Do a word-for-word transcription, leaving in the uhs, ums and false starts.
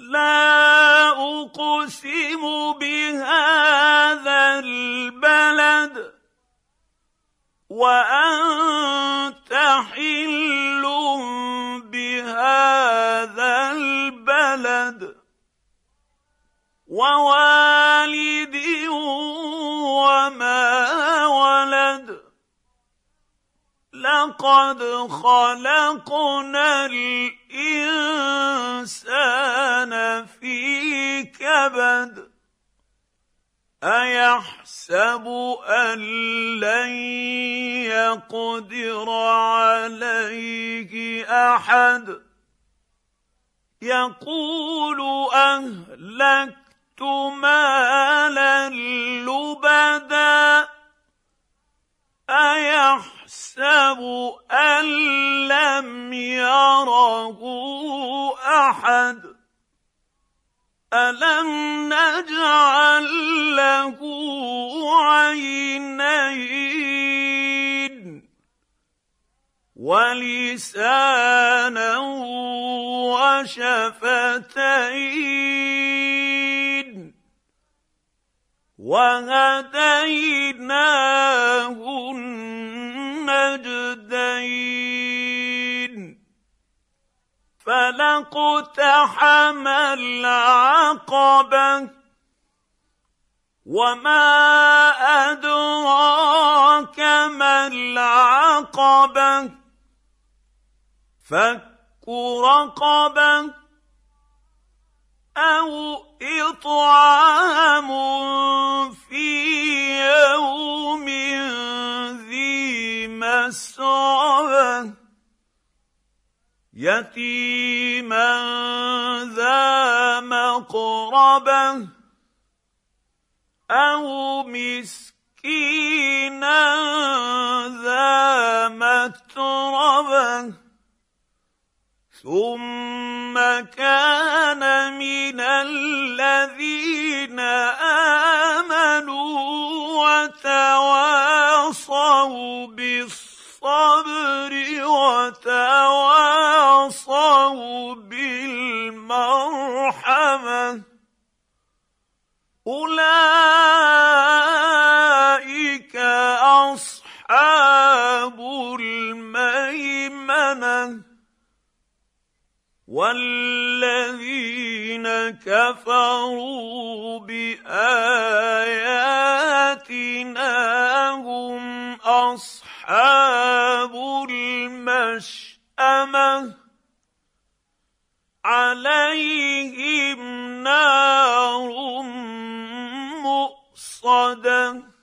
لا أقسم بهذا البلد وأنت حل بهذا البلد ووالد وما ولد لقد خلقنا الإنسان في كبد أيحسب أن لن يقدر عليه أحد يقول أهلكت مالا لبدا أيحسب أن لم يره أحد ألم نجعل له عينين ولسانا وشفتين وهديناه النجدين فلاقتحم العقبة وما أدراك ما العقبة فك رقبة أو إطعام في يوم ذي مسغبة يتيما ذا مقربة أو مسكينا ذا متربة ثم كان من الذين آمنوا وتواصوا بالصبر وتواصوا بالمرحمة أولئك أصحاب الميمنة والذين كفروا بآياتنا هم أصحاب المشأمة عليهم نار مؤصدة